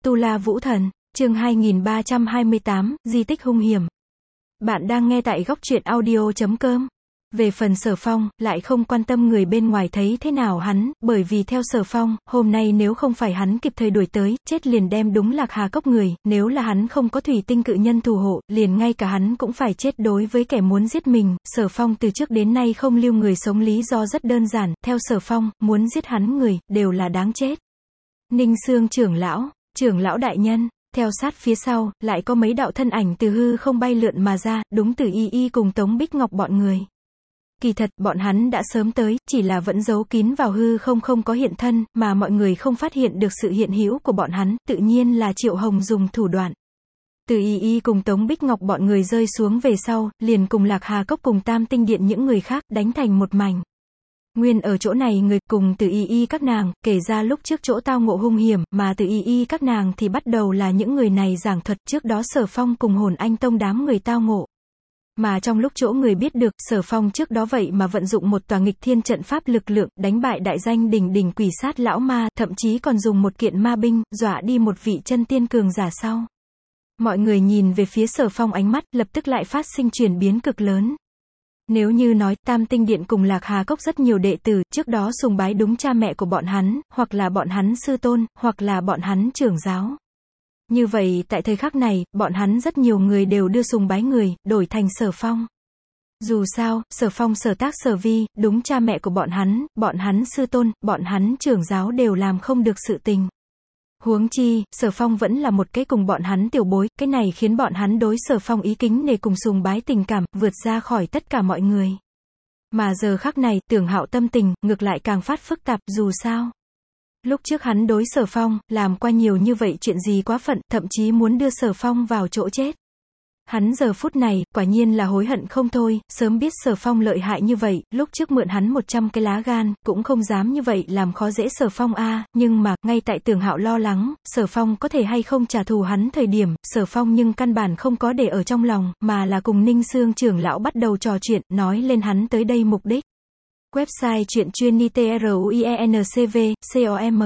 Tu La Vũ Thần, chương 2328, di tích hung hiểm. Bạn đang nghe tại góc truyện audio.com. Về phần Sở Phong, lại không quan tâm người bên ngoài thấy thế nào hắn, bởi vì theo Sở Phong, hôm nay nếu không phải hắn kịp thời đuổi tới, chết liền đem đúng Lạc Hà Cốc người, nếu là hắn không có thủy tinh cự nhân thủ hộ, liền ngay cả hắn cũng phải chết đối với kẻ muốn giết mình. Sở Phong từ trước đến nay không lưu người sống lý do rất đơn giản, theo Sở Phong, muốn giết hắn người, đều là đáng chết. Ninh Xương trưởng lão đại nhân. Theo sát phía sau, lại có mấy đạo thân ảnh từ hư không bay lượn mà ra, đúng Từ Y Y cùng Tống Bích Ngọc bọn người. Kỳ thật, bọn hắn đã sớm tới, chỉ là vẫn giấu kín vào hư không có hiện thân, mà mọi người không phát hiện được sự hiện hữu của bọn hắn, tự nhiên là Triệu Hồng dùng thủ đoạn. Từ Y Y cùng Tống Bích Ngọc bọn người rơi xuống về sau, liền cùng Lạc Hà Cốc cùng Tam Tinh Điện những người khác, đánh thành một mảnh. Nguyên ở chỗ này người cùng Từ Y Y các nàng, kể ra lúc trước chỗ tao ngộ hung hiểm, mà Từ Y Y các nàng thì bắt đầu là những người này giảng thuật trước đó Sở Phong cùng Hồn Anh Tông đám người tao ngộ. Mà trong lúc chỗ người biết được, Sở Phong trước đó vậy mà vận dụng một tòa nghịch thiên trận pháp lực lượng, đánh bại đại danh đỉnh quỷ sát lão ma, thậm chí còn dùng một kiện ma binh, dọa đi một vị chân tiên cường giả sau. Mọi người nhìn về phía Sở Phong ánh mắt, lập tức lại phát sinh chuyển biến cực lớn. Nếu như nói, Tam Tinh Điện cùng Lạc Hà Cốc rất nhiều đệ tử, trước đó sùng bái đúng cha mẹ của bọn hắn, hoặc là bọn hắn sư tôn, hoặc là bọn hắn trưởng giáo. Như vậy, tại thời khắc này, bọn hắn rất nhiều người đều đưa sùng bái người, đổi thành Sở Phong. Dù sao, Sở Phong sở tác sở vi, đúng cha mẹ của bọn hắn sư tôn, bọn hắn trưởng giáo đều làm không được sự tình. Huống chi, Sở Phong vẫn là một cái cùng bọn hắn tiểu bối, cái này khiến bọn hắn đối Sở Phong ý kính nể cùng sùng bái tình cảm, vượt ra khỏi tất cả mọi người. Mà giờ khắc này, Tưởng Hạo tâm tình, ngược lại càng phát phức tạp, dù sao. Lúc trước hắn đối Sở Phong, làm qua nhiều như vậy chuyện gì quá phận, thậm chí muốn đưa Sở Phong vào chỗ chết. Hắn giờ phút này, quả nhiên là hối hận không thôi, sớm biết Sở Phong lợi hại như vậy, lúc trước mượn hắn 100 cái lá gan, cũng không dám như vậy làm khó dễ Sở Phong nhưng mà, ngay tại Tưởng Hạo lo lắng, Sở Phong có thể hay không trả thù hắn thời điểm, Sở Phong nhưng căn bản không có để ở trong lòng, mà là cùng Ninh Xương trưởng lão bắt đầu trò chuyện, nói lên hắn tới đây mục đích. Website truyện chuyên nitruincv.com.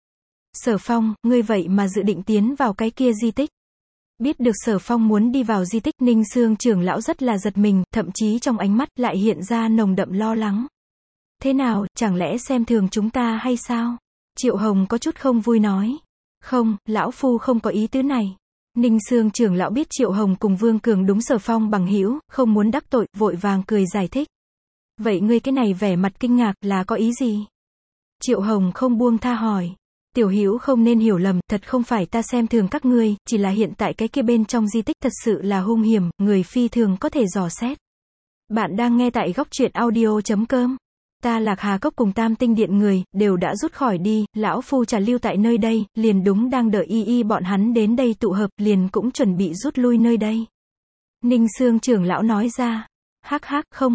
Sở Phong, ngươi vậy mà dự định tiến vào cái kia di tích. Biết được Sở Phong muốn đi vào di tích, Ninh Xương trưởng lão rất là giật mình, thậm chí trong ánh mắt lại hiện ra nồng đậm lo lắng. Thế nào, chẳng lẽ xem thường chúng ta hay sao? Triệu Hồng có chút không vui nói. Không, lão phu không có ý tứ này. Ninh Xương trưởng lão biết Triệu Hồng cùng Vương Cường đúng Sở Phong bằng hữu, không muốn đắc tội, vội vàng cười giải thích. Vậy ngươi cái này vẻ mặt kinh ngạc là có ý gì? Triệu Hồng không buông tha hỏi. Tiểu Hữu không nên hiểu lầm, thật không phải ta xem thường các ngươi, chỉ là hiện tại cái kia bên trong di tích thật sự là hung hiểm, người phi thường có thể dò xét. Bạn đang nghe tại góc truyện audio.com. Ta Lạc Hà Cốc cùng Tam Tinh Điện người, đều đã rút khỏi đi, lão phu chả lưu tại nơi đây, liền đúng đang đợi Y bọn hắn đến đây tụ hợp, liền cũng chuẩn bị rút lui nơi đây. Ninh Xương trưởng lão nói ra. Hắc,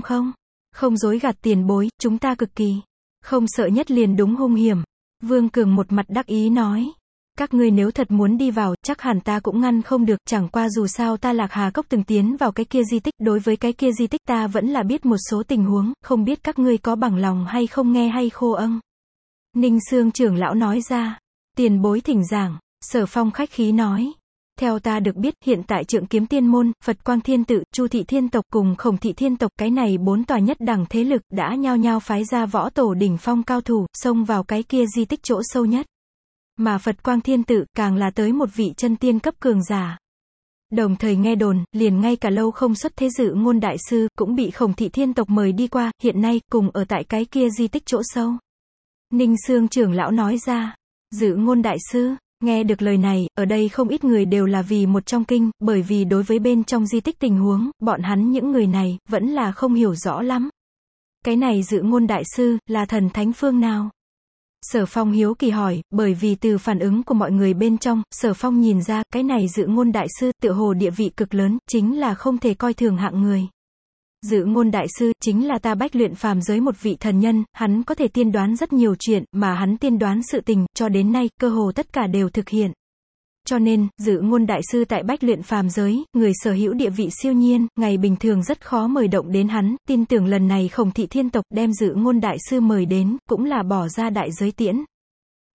không dối gạt tiền bối, chúng ta cực kỳ không sợ nhất liền đúng hung hiểm. Vương Cường một mặt đắc ý nói. Các ngươi nếu thật muốn đi vào, chắc hẳn ta cũng ngăn không được, chẳng qua dù sao ta Lạc Hà Cốc từng tiến vào cái kia di tích, đối với cái kia di tích ta vẫn là biết một số tình huống, không biết các ngươi có bằng lòng hay không nghe hay khô âng. Ninh Xương trưởng lão nói ra. Tiền bối thỉnh giảng. Sở Phong khách khí nói. Theo ta được biết, hiện tại Trượng Kiếm Tiên Môn, Phật Quang Thiên Tự, Chu Thị Thiên Tộc cùng Khổng Thị Thiên Tộc, cái này 4 tòa nhất đẳng thế lực, đã nhao nhao phái ra võ tổ đỉnh phong cao thủ, xông vào cái kia di tích chỗ sâu nhất. Mà Phật Quang Thiên Tự, càng là tới một vị chân tiên cấp cường giả. Đồng thời nghe đồn, liền ngay cả lâu không xuất thế Dự Ngôn Đại Sư, cũng bị Khổng Thị Thiên Tộc mời đi qua, hiện nay, cùng ở tại cái kia di tích chỗ sâu. Ninh Xương trưởng lão nói ra. Dự Ngôn Đại Sư. Nghe được lời này, ở đây không ít người đều là vì một trong kinh, bởi vì đối với bên trong di tích tình huống, bọn hắn những người này, vẫn là không hiểu rõ lắm. Cái này Dự Ngôn Đại Sư, là thần thánh phương nào? Sở Phong hiếu kỳ hỏi, bởi vì từ phản ứng của mọi người bên trong, Sở Phong nhìn ra, cái này Dự Ngôn Đại Sư, tựa hồ địa vị cực lớn, chính là không thể coi thường hạng người. Dự Ngôn Đại Sư, chính là ta Bách Luyện phàm giới một vị thần nhân, hắn có thể tiên đoán rất nhiều chuyện, mà hắn tiên đoán sự tình, cho đến nay, cơ hồ tất cả đều thực hiện. Cho nên, Dự Ngôn Đại Sư tại Bách Luyện phàm giới, người sở hữu địa vị siêu nhiên, ngày bình thường rất khó mời động đến hắn, tin tưởng lần này Khổng Thị Thiên Tộc đem Dự Ngôn Đại Sư mời đến, cũng là bỏ ra đại giới tiễn.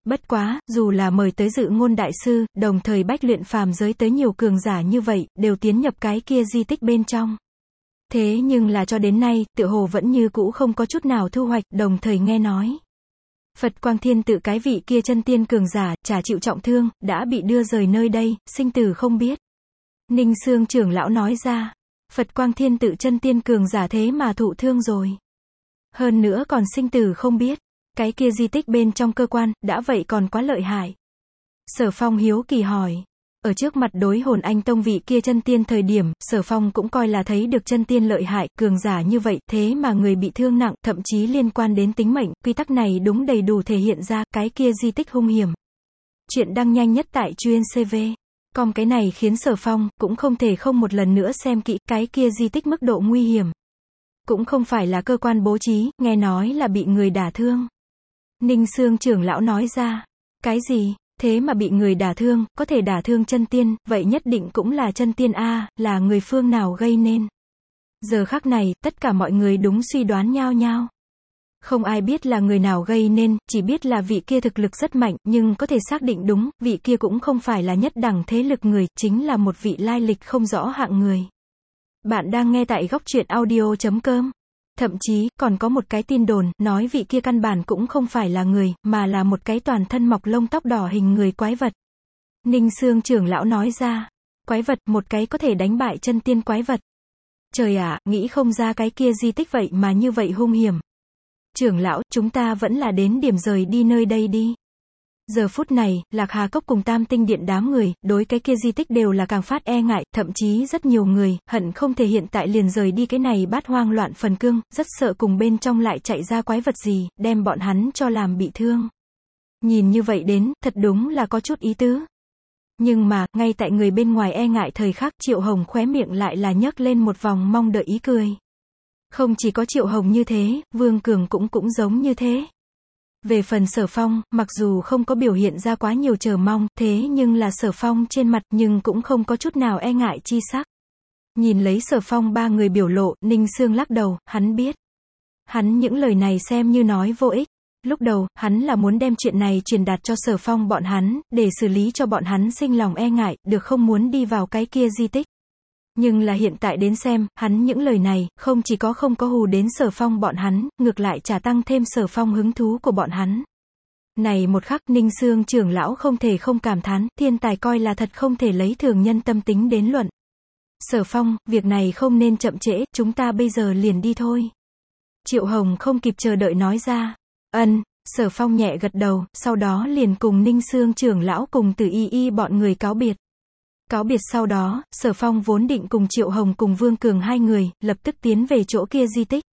Bất quá, dù là mời tới dự ngôn đại sư, đồng thời bách luyện phàm giới tới nhiều cường giả như vậy, đều tiến nhập cái kia di tích bên trong. Thế nhưng là cho đến nay, tựa hồ vẫn như cũ không có chút nào thu hoạch, đồng thời nghe nói. Phật Quang Thiên Tự cái vị kia chân tiên cường giả, chả chịu trọng thương, đã bị đưa rời nơi đây, sinh tử không biết. Ninh Xương trưởng lão nói ra, Phật Quang Thiên Tự chân tiên cường giả thế mà thụ thương rồi. Hơn nữa còn sinh tử không biết. Cái kia di tích bên trong cơ quan, đã vậy còn quá lợi hại. Sở Phong hiếu kỳ hỏi. Ở trước mặt đối hồn anh tông vị kia chân tiên thời điểm, Sở Phong cũng coi là thấy được chân tiên lợi hại, cường giả như vậy, thế mà người bị thương nặng, thậm chí liên quan đến tính mệnh, quy tắc này đúng đầy đủ thể hiện ra, cái kia di tích hung hiểm. Chuyện đăng nhanh nhất tại chuyên CV. Còn cái này khiến Sở Phong, cũng không thể không một lần nữa xem kỹ, cái kia di tích mức độ nguy hiểm. Cũng không phải là cơ quan bố trí, nghe nói là bị người đả thương. Ninh Xương trưởng lão nói ra. Cái gì? Thế mà bị người đả thương, có thể đả thương chân tiên, vậy nhất định cũng là chân tiên A, là người phương nào gây nên. Giờ khắc này, tất cả mọi người đúng suy đoán nhao nhao. Không ai biết là người nào gây nên, chỉ biết là vị kia thực lực rất mạnh, nhưng có thể xác định đúng, vị kia cũng không phải là nhất đẳng thế lực người, chính là một vị lai lịch không rõ hạng người. Bạn đang nghe tại góc truyện audio.com. Thậm chí, còn có một cái tin đồn, nói vị kia căn bản cũng không phải là người, mà là một cái toàn thân mọc lông tóc đỏ hình người quái vật. Ninh Xương trưởng lão nói ra. Quái vật, một cái có thể đánh bại chân tiên quái vật. Trời ạ, nghĩ không ra cái kia di tích vậy mà như vậy hung hiểm. Trưởng lão, chúng ta vẫn là đến điểm rời đi nơi đây đi. Giờ phút này, Lạc Hà Cốc cùng Tam Tinh Điện đám người, đối cái kia di tích đều là càng phát e ngại, thậm chí rất nhiều người, hận không thể hiện tại liền rời đi cái này bát hoang loạn phần cương, rất sợ cùng bên trong lại chạy ra quái vật gì, đem bọn hắn cho làm bị thương. Nhìn như vậy đến, thật đúng là có chút ý tứ. Nhưng mà, ngay tại người bên ngoài e ngại thời khắc, Triệu Hồng khóe miệng lại là nhấc lên một vòng mong đợi ý cười. Không chỉ có Triệu Hồng như thế, Vương Cường cũng giống như thế. Về phần Sở Phong, mặc dù không có biểu hiện ra quá nhiều chờ mong, thế nhưng là Sở Phong trên mặt nhưng cũng không có chút nào e ngại chi sắc. Nhìn lấy Sở Phong ba người biểu lộ, Ninh Xương lắc đầu, hắn biết. Hắn những lời này xem như nói vô ích. Lúc đầu, hắn là muốn đem chuyện này truyền đạt cho Sở Phong bọn hắn, để xử lý cho bọn hắn sinh lòng e ngại, được không muốn đi vào cái kia di tích. Nhưng là hiện tại đến xem, hắn những lời này, không chỉ có không có hù đến Sở Phong bọn hắn, ngược lại trả tăng thêm Sở Phong hứng thú của bọn hắn. Này một khắc, Ninh Xương trưởng lão không thể không cảm thán, thiên tài coi là thật không thể lấy thường nhân tâm tính đến luận. Sở Phong, việc này không nên chậm trễ, chúng ta bây giờ liền đi thôi. Triệu Hồng không kịp chờ đợi nói ra. Sở Phong nhẹ gật đầu, sau đó liền cùng Ninh Xương trưởng lão cùng Từ Y bọn người cáo biệt. Cáo biệt sau đó, Sở Phong vốn định cùng Triệu Hồng cùng Vương Cường hai người, lập tức tiến về chỗ kia di tích.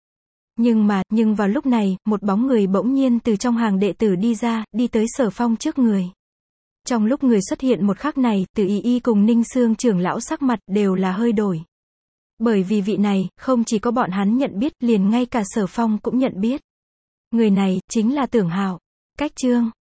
Nhưng vào lúc này, một bóng người bỗng nhiên từ trong hàng đệ tử đi ra, đi tới Sở Phong trước người. Trong lúc người xuất hiện một khắc này, Từ Y cùng Ninh Xương trưởng lão sắc mặt đều là hơi đổi. Bởi vì vị này, không chỉ có bọn hắn nhận biết, liền ngay cả Sở Phong cũng nhận biết. Người này, chính là Tưởng Hạo. Cách chương.